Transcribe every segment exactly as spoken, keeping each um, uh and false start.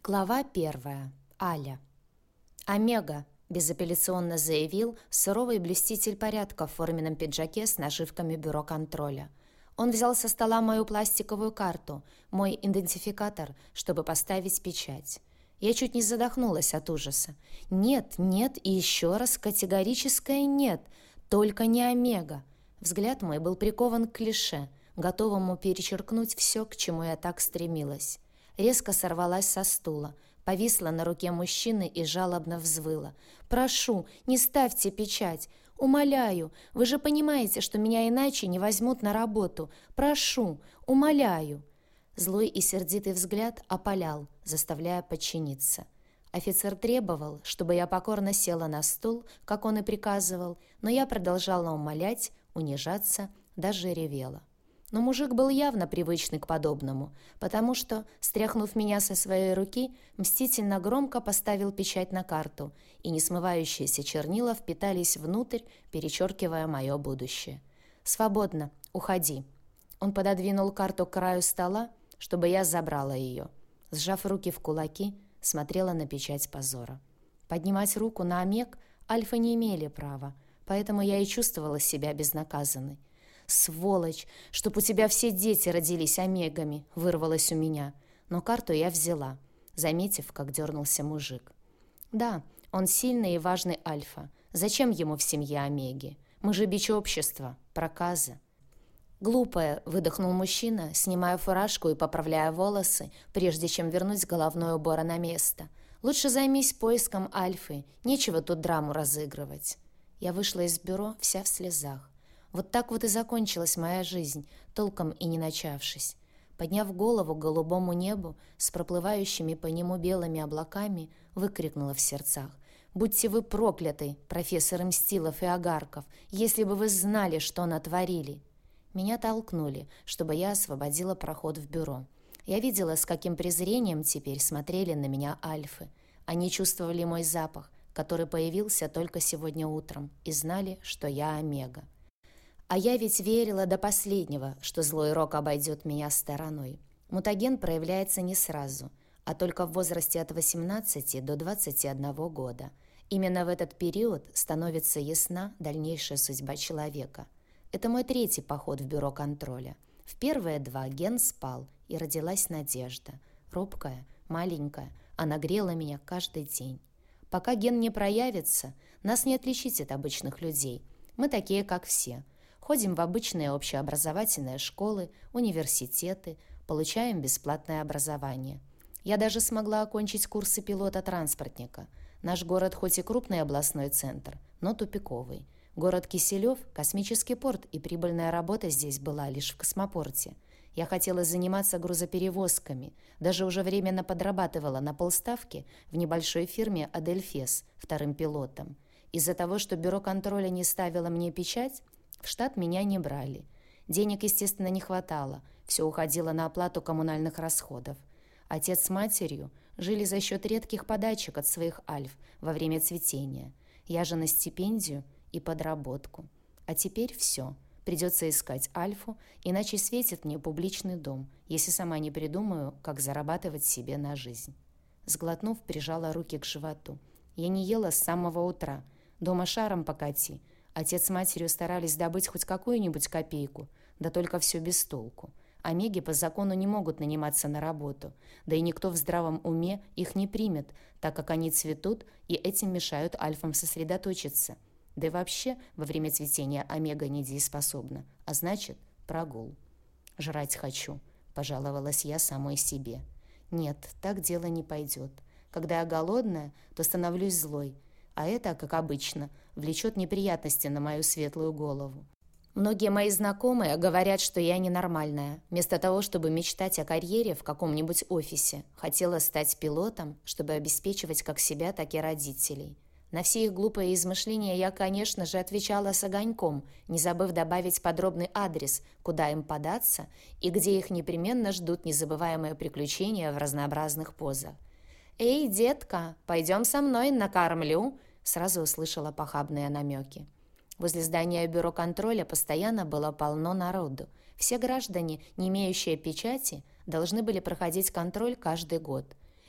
Глава первая. Аля. «Омега», – безапелляционно заявил суровый блюститель порядка в форменном пиджаке с нашивками бюро контроля. Он взял со стола мою пластиковую карту, мой идентификатор, чтобы поставить печать. Я чуть не задохнулась от ужаса. Нет, нет и еще раз категорическое нет, только не Омега. Взгляд мой был прикован к клише, готовому перечеркнуть все, к чему я так стремилась. Резко сорвалась со стула, повисла на руке мужчины и жалобно взвыла. «Прошу, не ставьте печать! Умоляю! Вы же понимаете, что меня иначе не возьмут на работу! Прошу! Умоляю!» Злой и сердитый взгляд опалял, заставляя подчиниться. Офицер требовал, чтобы я покорно села на стул, как он и приказывал, но я продолжала умолять, унижаться, даже ревела. Но мужик был явно привычный к подобному, потому что, стряхнув меня со своей руки, мстительно громко поставил печать на карту, и несмывающиеся чернила впитались внутрь, перечеркивая мое будущее. «Свободно, уходи». Он пододвинул карту к краю стола, чтобы я забрала ее. Сжав руки в кулаки, смотрела на печать позора. Поднимать руку на омег альфы не имели права, поэтому я и чувствовала себя безнаказанной. «Сволочь! Чтоб у тебя все дети родились омегами!» — вырвалось у меня. Но карту я взяла, заметив, как дернулся мужик. «Да, он сильный и важный альфа. Зачем ему в семье омеги? Мы же бич общества, проказа». «Глупая!» — выдохнул мужчина, снимая фуражку и поправляя волосы, прежде чем вернуть головной убор на место. «Лучше займись поиском альфы. Нечего тут драму разыгрывать». Я вышла из бюро вся в слезах. Вот так вот и закончилась моя жизнь, толком и не начавшись. Подняв голову к голубому небу с проплывающими по нему белыми облаками, выкрикнула в сердцах: «Будьте вы прокляты, профессор Мстилов и Огарков, если бы вы знали, что натворили!» Меня толкнули, чтобы я освободила проход в бюро. Я видела, с каким презрением теперь смотрели на меня альфы. Они чувствовали мой запах, который появился только сегодня утром, и знали, что я омега. А я ведь верила до последнего, что злой рок обойдет меня стороной. Мутаген проявляется не сразу, а только в возрасте от восемнадцати до двадцати одного года. Именно в этот период становится ясна дальнейшая судьба человека. Это мой третий поход в бюро контроля. В первые два ген спал, и родилась надежда. Робкая, маленькая, она грела меня каждый день. Пока ген не проявится, нас не отличить от обычных людей. Мы такие, как все. Ходим в обычные общеобразовательные школы, университеты, получаем бесплатное образование. Я даже смогла окончить курсы пилота-транспортника. Наш город хоть и крупный областной центр, но тупиковый. Город Киселев – космический порт, и прибыльная работа здесь была лишь в космопорте. Я хотела заниматься грузоперевозками, даже уже временно подрабатывала на полставки в небольшой фирме «Адельфес» вторым пилотом. Из-за того, что бюро контроля не ставило мне печать, в штат меня не брали. Денег, естественно, не хватало, все уходило на оплату коммунальных расходов. Отец с матерью жили за счет редких подачек от своих альф во время цветения. Я же на стипендию и подработку. А теперь все. Придется искать альфу, иначе светит мне публичный дом, если сама не придумаю, как зарабатывать себе на жизнь. Сглотнув, прижала руки к животу. Я не ела с самого утра. Дома шаром покати. Отец с матерью старались добыть хоть какую-нибудь копейку, да только все без толку. Омеги по закону не могут наниматься на работу, да и никто в здравом уме их не примет, так как они цветут и этим мешают альфам сосредоточиться. Да и вообще во время цветения омега недееспособна, а значит прогул. «Жрать хочу», – пожаловалась я самой себе. «Нет, так дело не пойдет. Когда я голодная, то становлюсь злой, а это, как обычно, влечет неприятности на мою светлую голову. Многие мои знакомые говорят, что я ненормальная. Вместо того, чтобы мечтать о карьере в каком-нибудь офисе, хотела стать пилотом, чтобы обеспечивать как себя, так и родителей. На все их глупые измышления я, конечно же, отвечала с огоньком, не забыв добавить подробный адрес, куда им податься и где их непременно ждут незабываемые приключения в разнообразных позах. «Эй, детка, пойдем со мной, накормлю!» Сразу услышала похабные намеки. Возле здания бюро контроля постоянно было полно народу. Все граждане, не имеющие печати, должны были проходить контроль каждый год.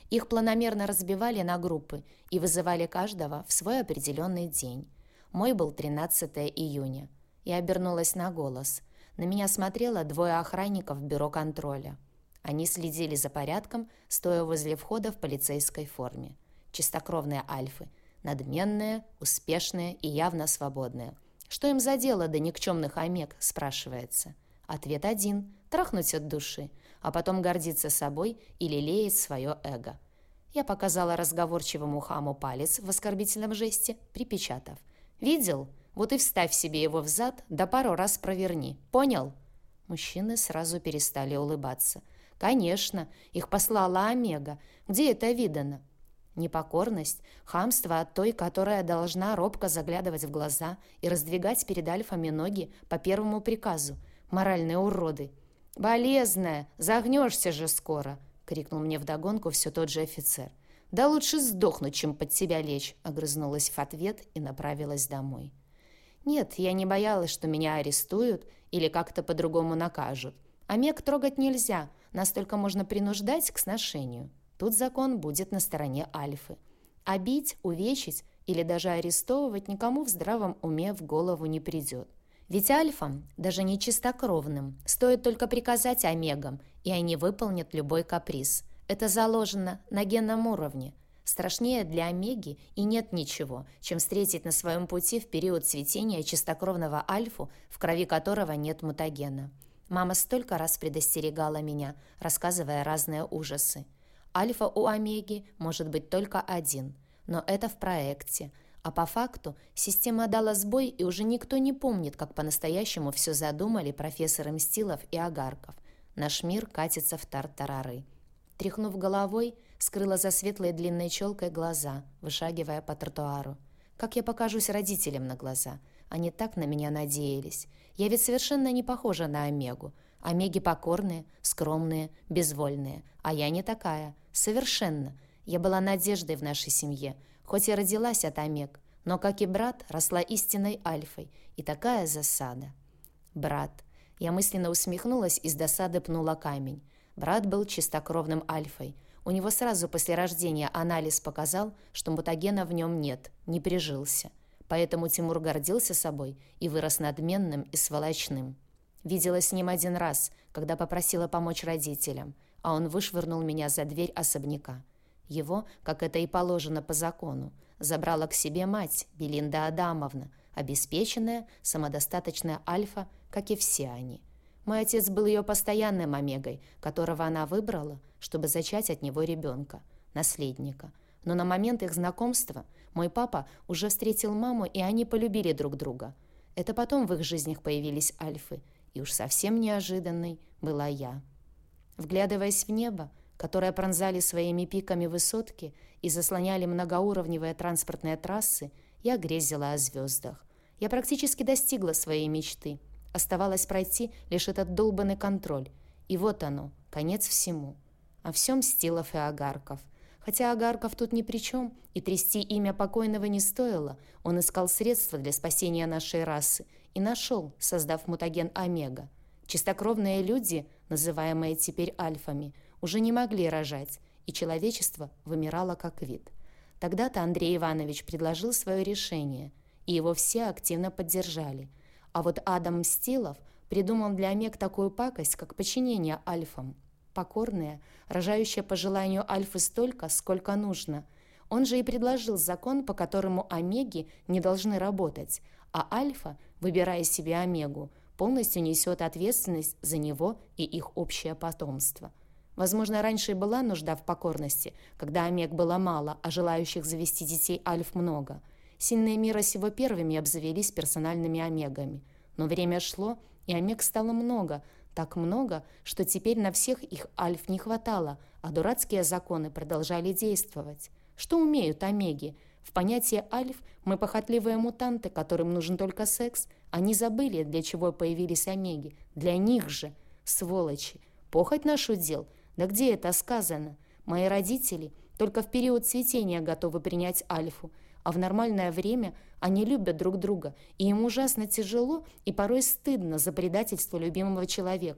Их планомерно разбивали на группы и вызывали каждого в свой определенный день. Мой был тринадцатого июня. Я обернулась на голос. На меня смотрело двое охранников бюро контроля. Они следили за порядком, стоя возле входа в полицейской форме. Чистокровные альфы. Надменные, успешные и явно свободные. Что им за дело до никчемных омег, спрашивается. Ответ один – трахнуть от души, а потом гордиться собой и лелеять свое эго. Я показала разговорчивому хаму палец в оскорбительном жесте, припечатав. «Видел? Вот и вставь себе его в зад, да пару раз проверни. Понял?» Мужчины сразу перестали улыбаться. «Конечно, их послала Омега. Где это видано?» Непокорность, хамство от той, которая должна робко заглядывать в глаза и раздвигать перед альфами ноги по первому приказу. Моральные уроды. «Болезная, загнешься же скоро!» — крикнул мне вдогонку все тот же офицер. «Да лучше сдохнуть, чем под тебя лечь!» — огрызнулась в ответ и направилась домой. Нет, я не боялась, что меня арестуют или как-то по-другому накажут. Омег трогать нельзя, нас только можно принуждать к сношению. Тут закон будет на стороне альфы. А бить, увечить или даже арестовывать никому в здравом уме в голову не придет. Ведь альфам, даже не чистокровным, стоит только приказать омегам, и они выполнят любой каприз. Это заложено на генном уровне. Страшнее для омеги и нет ничего, чем встретить на своем пути в период цветения чистокровного альфу, в крови которого нет мутагена. Мама столько раз предостерегала меня, рассказывая разные ужасы. Альфа у омеги может быть только один, но это в проекте. А по факту система дала сбой, и уже никто не помнит, как по-настоящему все задумали профессоры Мстилов и Агарков. Наш мир катится в тартарары. Тряхнув головой, скрыла за светлой длинной челкой глаза, вышагивая по тротуару. Как я покажусь родителям на глаза? Они так на меня надеялись. Я ведь совершенно не похожа на Омегу. Омеги покорные, скромные, безвольные. А я не такая. Совершенно. Я была надеждой в нашей семье, хоть и родилась от Омег, но, как и брат, росла истинной альфой. И такая засада. Брат. Я мысленно усмехнулась и с досады пнула камень. Брат был чистокровным альфой. У него сразу после рождения анализ показал, что мутагена в нем нет, не прижился. Поэтому Тимур гордился собой и вырос надменным и сволочным. Видела с ним один раз, когда попросила помочь родителям, а он вышвырнул меня за дверь особняка. Его, как это и положено по закону, забрала к себе мать, Белинда Адамовна, обеспеченная, самодостаточная альфа, как и все они. Мой отец был ее постоянным омегой, которого она выбрала, чтобы зачать от него ребенка, наследника. Но на момент их знакомства мой папа уже встретил маму, и они полюбили друг друга. Это потом в их жизнях появились альфы, и уж совсем неожиданной была я. Вглядываясь в небо, которое пронзали своими пиками высотки и заслоняли многоуровневые транспортные трассы, я грезила о звездах. Я практически достигла своей мечты. Оставалось пройти лишь этот долбанный контроль. И вот оно, конец всему. О всем Мстилов и Агарков. Хотя Агарков тут ни при чем, и трясти имя покойного не стоило, он искал средства для спасения нашей расы и нашел, создав мутаген Омега. Чистокровные люди, называемые теперь альфами, уже не могли рожать, и человечество вымирало как вид. Тогда-то Андрей Иванович предложил свое решение, и его все активно поддержали. А вот Адам Мстилов придумал для омег такую пакость, как подчинение альфам. Покорная, рожающая по желанию альфы столько, сколько нужно. Он же и предложил закон, по которому омеги не должны работать, а альфа, выбирая себе омегу, полностью несет ответственность за него и их общее потомство. Возможно, раньше и была нужда в покорности, когда омег было мало, а желающих завести детей альф много. Сильные мира сего первыми обзавелись персональными омегами. Но время шло, и омег стало много, так много, что теперь на всех их альф не хватало, а дурацкие законы продолжали действовать. Что умеют омеги? В понятие альф мы похотливые мутанты, которым нужен только секс. Они забыли, для чего появились омеги. Для них же, сволочи. Похоть наш удел? Да где это сказано? Мои родители только в период цветения готовы принять альфу, а в нормальное время они любят друг друга, и им ужасно тяжело и порой стыдно за предательство любимого человека.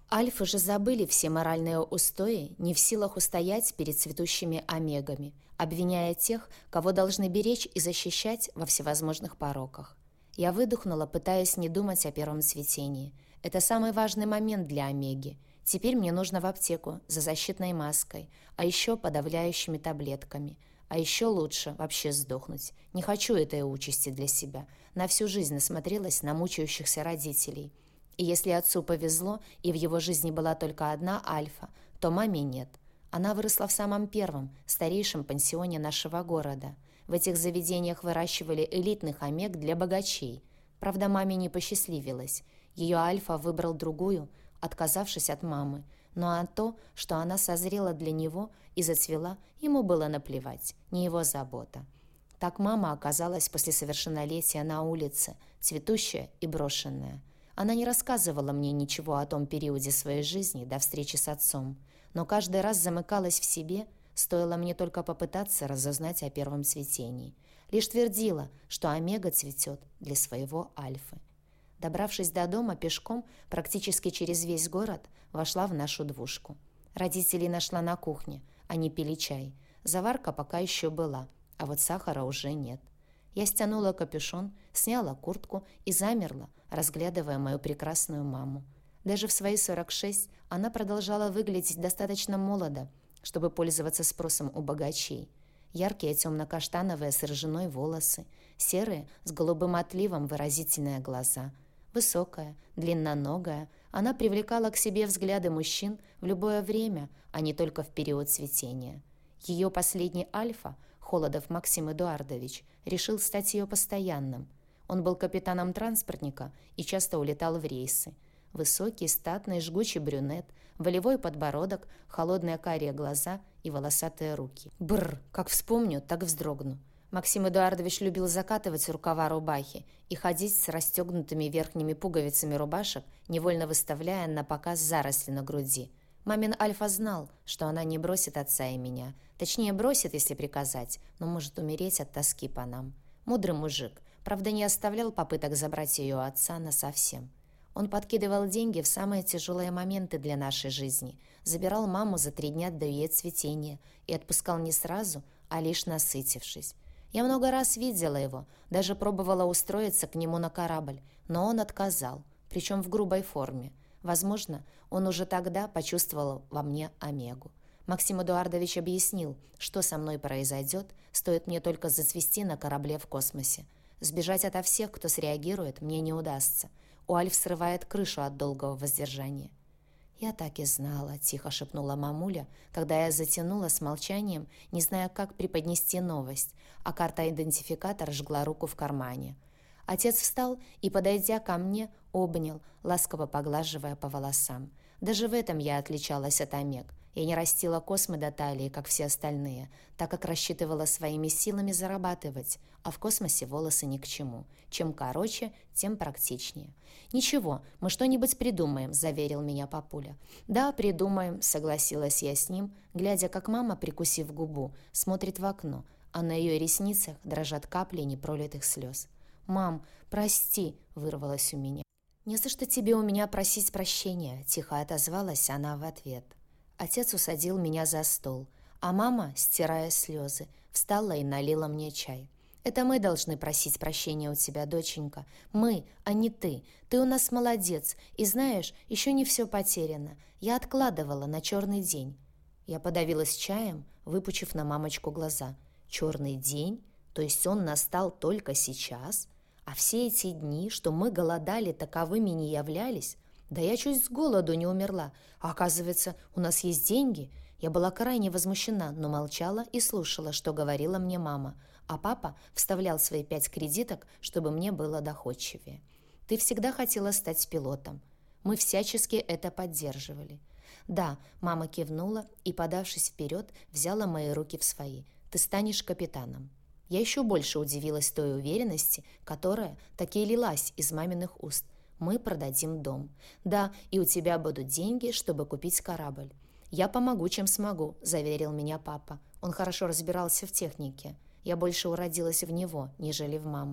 Альфы же забыли все моральные устои, не в силах устоять перед цветущими омегами, обвиняя тех, кого должны беречь и защищать во всевозможных пороках. Я выдохнула, пытаясь не думать о первом цветении. Это самый важный момент для омеги. Теперь мне нужно в аптеку за защитной маской, а еще подавляющими таблетками. А еще лучше вообще сдохнуть. Не хочу этой участи для себя. На всю жизнь насмотрелась на мучающихся родителей. И если отцу повезло, и в его жизни была только одна Альфа, то маме нет. Она выросла в самом первом, старейшем пансионе нашего города. В этих заведениях выращивали элитных омег для богачей. Правда, маме не посчастливилось. Ее Альфа выбрал другую, отказавшись от мамы. Но а то, что она созрела для него и зацвела, ему было наплевать, не его забота. Так мама оказалась после совершеннолетия на улице, цветущая и брошенная. Она не рассказывала мне ничего о том периоде своей жизни до встречи с отцом, но каждый раз замыкалась в себе, стоило мне только попытаться разузнать о первом цветении. Лишь твердила, что омега цветет для своего Альфы. Добравшись до дома пешком, практически через весь город, вошла в нашу двушку. Родителей нашла на кухне, они пили чай. Заварка пока еще была, а вот сахара уже нет. Я стянула капюшон, сняла куртку и замерла, разглядывая мою прекрасную маму. Даже в свои сорок шесть она продолжала выглядеть достаточно молодо, чтобы пользоваться спросом у богачей. Яркие темно-каштановые с рыжиной волосы, серые с голубым отливом выразительные глаза. Высокая, длинноногая, она привлекала к себе взгляды мужчин в любое время, а не только в период цветения. Ее последний Альфа, Холодов Максим Эдуардович, решил стать ее постоянным. Он был капитаном транспортника и часто улетал в рейсы. Высокий, статный, жгучий брюнет, волевой подбородок, холодные карие глаза и волосатые руки. Бррр, как вспомню, так вздрогну. Максим Эдуардович любил закатывать рукава рубахи и ходить с расстегнутыми верхними пуговицами рубашек, невольно выставляя на показ заросли на груди. Мамин Альфа знал, что она не бросит отца и меня. Точнее, бросит, если приказать, но может умереть от тоски по нам. Мудрый мужик, правда, не оставлял попыток забрать ее отца насовсем. Он подкидывал деньги в самые тяжелые моменты для нашей жизни, забирал маму за три дня до ее цветения и отпускал не сразу, а лишь насытившись. Я много раз видела его, даже пробовала устроиться к нему на корабль, но он отказал, причем в грубой форме. Возможно, он уже тогда почувствовал во мне омегу. Максим Эдуардович объяснил, что со мной произойдет, стоит мне только зацвести на корабле в космосе. Сбежать ото всех, кто среагирует, мне не удастся. У Альф срывает крышу от долгого воздержания. «Я так и знала», — тихо шепнула мамуля, когда я затянула с молчанием, не зная, как преподнести новость, а карта-идентификатор жгла руку в кармане. Отец встал и, подойдя ко мне, обнял, ласково поглаживая по волосам. Даже в этом я отличалась от омег. Я не растила космы до талии, как все остальные, так как рассчитывала своими силами зарабатывать, а в космосе волосы ни к чему. Чем короче, тем практичнее. «Ничего, мы что-нибудь придумаем», — заверил меня папуля. «Да, придумаем», — согласилась я с ним, глядя, как мама, прикусив губу, смотрит в окно, а на ее ресницах дрожат капли непролитых слез. «Мам, прости», — вырвалось у меня. «Не за что тебе у меня просить прощения», — тихо отозвалась она в ответ. Отец усадил меня за стол, а мама, стирая слезы, встала и налила мне чай. «Это мы должны просить прощения у тебя, доченька. Мы, а не ты. Ты у нас молодец. И знаешь, еще не все потеряно. Я откладывала на черный день». Я подавилась чаем, выпучив на мамочку глаза. «Черный день? То есть он настал только сейчас? А все эти дни, что мы голодали, таковыми не являлись? Да я чуть с голоду не умерла. А оказывается, у нас есть деньги». Я была крайне возмущена, но молчала и слушала, что говорила мне мама. А папа вставлял свои пять кредиток, чтобы мне было доходчивее. «Ты всегда хотела стать пилотом. Мы всячески это поддерживали». «Да», — мама кивнула и, подавшись вперед, взяла мои руки в свои. «Ты станешь капитаном». Я еще больше удивилась той уверенности, которая таки лилась из маминых уст. «Мы продадим дом. Да, и у тебя будут деньги, чтобы купить корабль». «Я помогу, чем смогу», — заверил меня папа. Он хорошо разбирался в технике. Я больше уродилась в него, нежели в маму.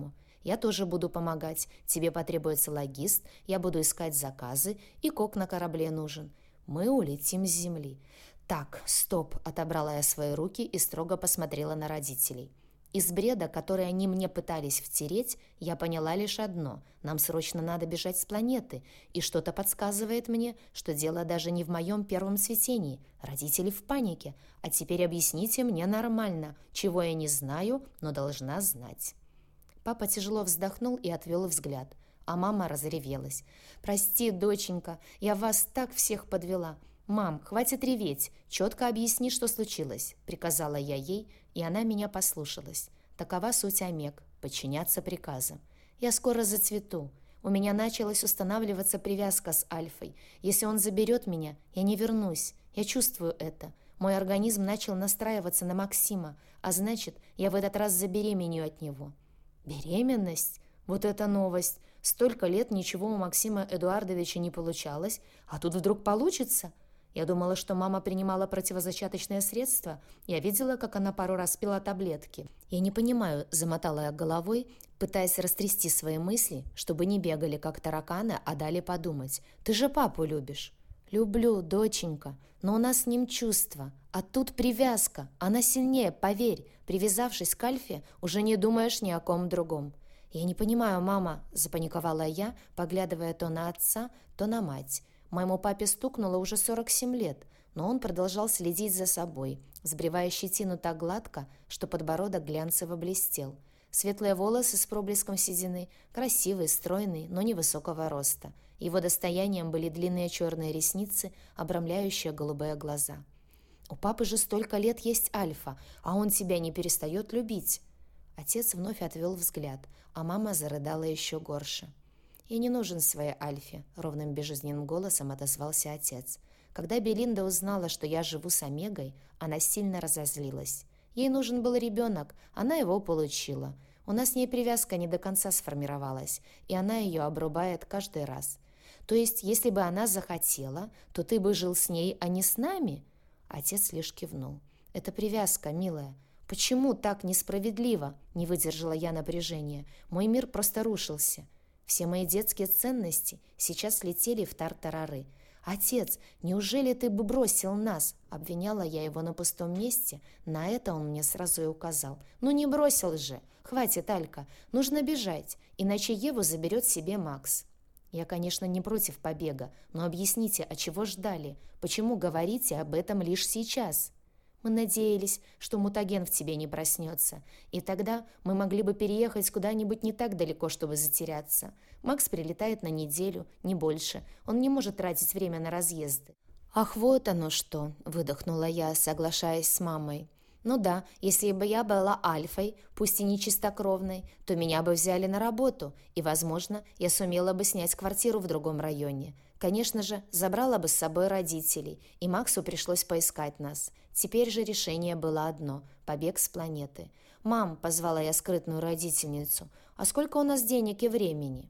Я тоже буду помогать. Тебе потребуется логист, я буду искать заказы, и кок на корабле нужен. Мы улетим с земли». «Так, стоп», — отобрала я свои руки и строго посмотрела на родителей. Из бреда, который они мне пытались втереть, я поняла лишь одно: нам срочно надо бежать с планеты, и что-то подсказывает мне, что дело даже не в моем первом цветении. Родители в панике. А теперь объясните мне нормально, чего я не знаю, но должна знать. Папа тяжело вздохнул и отвел взгляд, а мама разревелась. «Прости, доченька, я вас так всех подвела. Мам, хватит реветь, четко объясни, что случилось», — приказала я ей, и она меня послушалась. Такова суть Омег — подчиняться приказам. «Я скоро зацвету. У меня началась устанавливаться привязка с Альфой. Если он заберет меня, я не вернусь. Я чувствую это. Мой организм начал настраиваться на Максима, а значит, я в этот раз забеременею от него». «Беременность? Вот это новость! Столько лет ничего у Максима Эдуардовича не получалось, а тут вдруг получится?» Я думала, что мама принимала противозачаточные средства. Я видела, как она пару раз пила таблетки. «Я не понимаю», — замотала я головой, пытаясь растрясти свои мысли, чтобы не бегали, как тараканы, а дали подумать. «Ты же папу любишь». «Люблю, доченька, но у нас с ним чувства. А тут привязка. Она сильнее, поверь. Привязавшись к Альфе, уже не думаешь ни о ком другом». «Я не понимаю, мама», — запаниковала я, поглядывая то на отца, то на мать. Моему папе стукнуло уже сорок семь лет, но он продолжал следить за собой, сбривая щетину так гладко, что подбородок глянцево блестел. Светлые волосы с проблеском седины, красивый, стройный, но невысокого роста. Его достоянием были длинные черные ресницы, обрамляющие голубые глаза. «У папы же столько лет есть Альфа, а он тебя не перестает любить». Отец вновь отвел взгляд, а мама зарыдала еще горше. «Я не нужен своей Альфе», — ровным безжизненным голосом отозвался отец. Когда Белинда узнала, что я живу с Омегой, она сильно разозлилась. Ей нужен был ребенок, она его получила. У нас с ней привязка не до конца сформировалась, и она ее обрубает каждый раз. «То есть, если бы она захотела, то ты бы жил с ней, а не с нами?» Отец лишь кивнул. «Это привязка, милая. Почему так несправедливо?» — не выдержала я напряжения. «Мой мир просто рушился. Все мои детские ценности сейчас летели в тартарары. «Отец, неужели ты бы бросил нас?» — обвиняла я его на пустом месте. На это он мне сразу и указал. «Ну не бросил же! Хватит, Алька, нужно бежать, иначе Еву заберет себе Макс». «Я, конечно, не против побега, но объясните, а чего ждали? Почему говорите об этом лишь сейчас?» «Мы надеялись, что мутаген в тебе не проснется, и тогда мы могли бы переехать куда-нибудь не так далеко, чтобы затеряться. Макс прилетает на неделю, не больше. Он не может тратить время на разъезды». «Ах, вот оно что!» — выдохнула я, соглашаясь с мамой. «Ну да, если бы я была Альфой, пусть и не чистокровной, то меня бы взяли на работу, и, возможно, я сумела бы снять квартиру в другом районе. Конечно же, забрала бы с собой родителей, и Максу пришлось поискать нас. Теперь же решение было одно – побег с планеты. «Мам», – позвала я скрытную родительницу, – «а сколько у нас денег и времени?»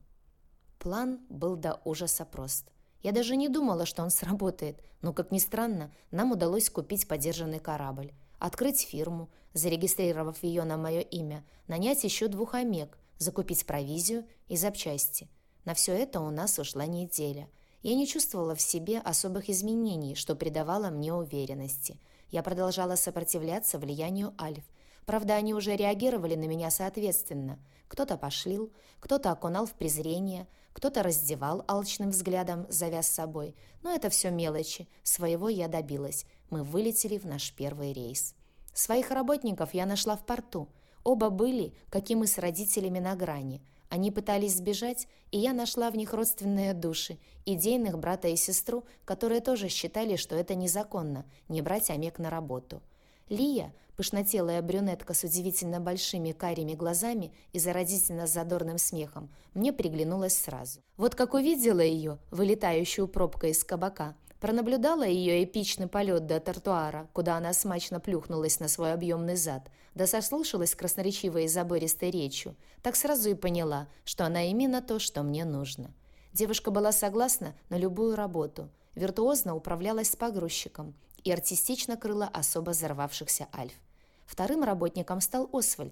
План был до ужаса прост. Я даже не думала, что он сработает, но, как ни странно, нам удалось купить подержанный корабль, открыть фирму, зарегистрировав ее на мое имя, нанять еще двух омег, закупить провизию и запчасти. На все это у нас ушла неделя. Я не чувствовала в себе особых изменений, что придавало мне уверенности. Я продолжала сопротивляться влиянию Альф. Правда, они уже реагировали на меня соответственно. Кто-то пошлил, кто-то окунал в презрение, кто-то раздевал алчным взглядом, завяз с собой. Но это все мелочи. Своего я добилась. Мы вылетели в наш первый рейс. Своих работников я нашла в порту. Оба были, как и мы с родителями, на грани. Они пытались сбежать, и я нашла в них родственные души, идейных брата и сестру, которые тоже считали, что это незаконно – не брать омег на работу. Лия, пышнотелая брюнетка с удивительно большими карими глазами и заразительно задорным смехом, мне приглянулась сразу. Вот как увидела ее, вылетающую пробкой из кабака, пронаблюдала ее эпичный полет до тротуара, куда она смачно плюхнулась на свой объемный зад, да сослушалась красноречивой и забористой речью, так сразу и поняла, что она именно то, что мне нужно. Девушка была согласна на любую работу, виртуозно управлялась с погрузчиком и артистично крыла особо взорвавшихся альф. Вторым работником стал Освальд,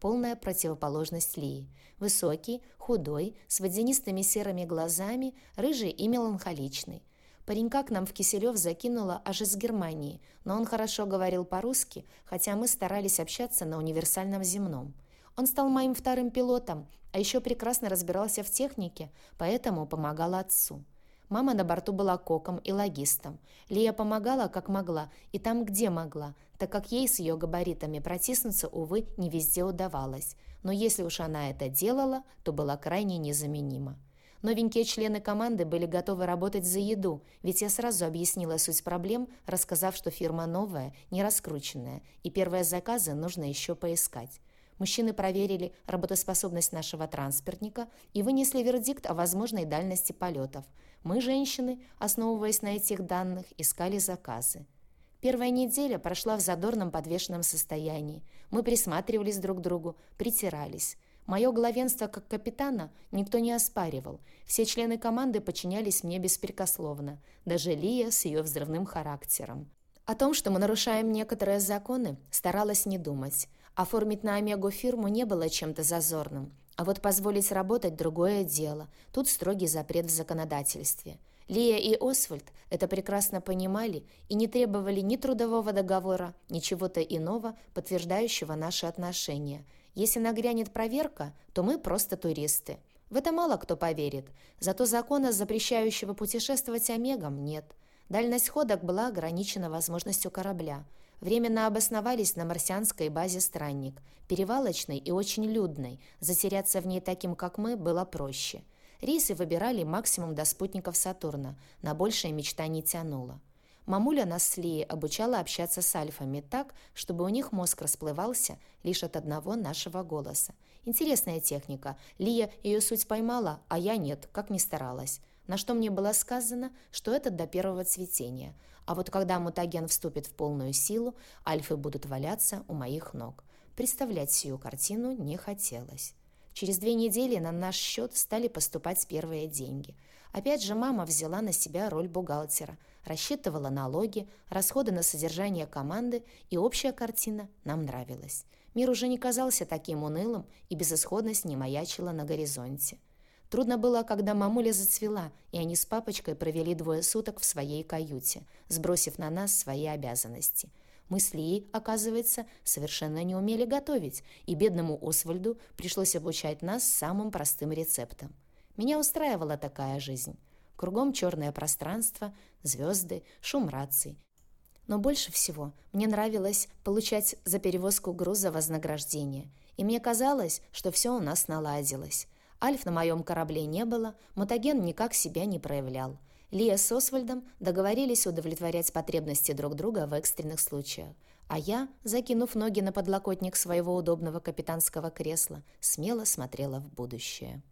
полная противоположность Лии. Высокий, худой, с водянистыми серыми глазами, рыжий и меланхоличный. Паренька к нам в Киселев закинуло аж из Германии, но он хорошо говорил по-русски, хотя мы старались общаться на универсальном земном. Он стал моим вторым пилотом, а еще прекрасно разбирался в технике, поэтому помогал отцу. Мама на борту была коком и логистом. Лия помогала, как могла, и там, где могла, так как ей с ее габаритами протиснуться, увы, не везде удавалось. Но если уж она это делала, то была крайне незаменима. Новенькие члены команды были готовы работать за еду, ведь я сразу объяснила суть проблем, рассказав, что фирма новая, не раскрученная, и первые заказы нужно еще поискать. Мужчины проверили работоспособность нашего транспортника и вынесли вердикт о возможной дальности полетов. Мы, женщины, основываясь на этих данных, искали заказы. Первая неделя прошла в задорном подвешенном состоянии. Мы присматривались друг к другу, притирались. Мое главенство как капитана никто не оспаривал. Все члены команды подчинялись мне беспрекословно, даже Лия с ее взрывным характером. О том, что мы нарушаем некоторые законы, старалась не думать. Оформить на Омегу фирму не было чем-то зазорным. А вот позволить работать – другое дело. Тут строгий запрет в законодательстве. Лия и Освальд это прекрасно понимали и не требовали ни трудового договора, ни чего-то иного, подтверждающего наши отношения. Если нагрянет проверка, то мы просто туристы. В это мало кто поверит. Зато закона, запрещающего путешествовать Омегам, нет. Дальность ходок была ограничена возможностью корабля. Временно обосновались на марсианской базе «Странник», перевалочной и очень людной. Затеряться в ней таким, как мы, было проще. Рейсы выбирали максимум до спутников Сатурна, на большее мечта не тянула. Мамуля нас с Лией обучала общаться с альфами так, чтобы у них мозг расплывался лишь от одного нашего голоса. Интересная техника. Лия ее суть поймала, а я нет, как ни старалась. На что мне было сказано, что это до первого цветения. А вот когда мутаген вступит в полную силу, альфы будут валяться у моих ног. Представлять сию картину не хотелось. Через две недели на наш счет стали поступать первые деньги. Опять же мама взяла на себя роль бухгалтера, рассчитывала налоги, расходы на содержание команды, и общая картина нам нравилась. Мир уже не казался таким унылым, и безысходность не маячила на горизонте. Трудно было, когда мамуля зацвела, и они с папочкой провели двое суток в своей каюте, сбросив на нас свои обязанности. Мы с Лией, оказывается, совершенно не умели готовить, и бедному Освальду пришлось обучать нас самым простым рецептам. Меня устраивала такая жизнь. Кругом черное пространство, звезды, шум раций. Но больше всего мне нравилось получать за перевозку груза вознаграждение. И мне казалось, что все у нас наладилось. Альф на моем корабле не было, мутаген никак себя не проявлял. Лия с Освальдом договорились удовлетворять потребности друг друга в экстренных случаях. А я, закинув ноги на подлокотник своего удобного капитанского кресла, смело смотрела в будущее.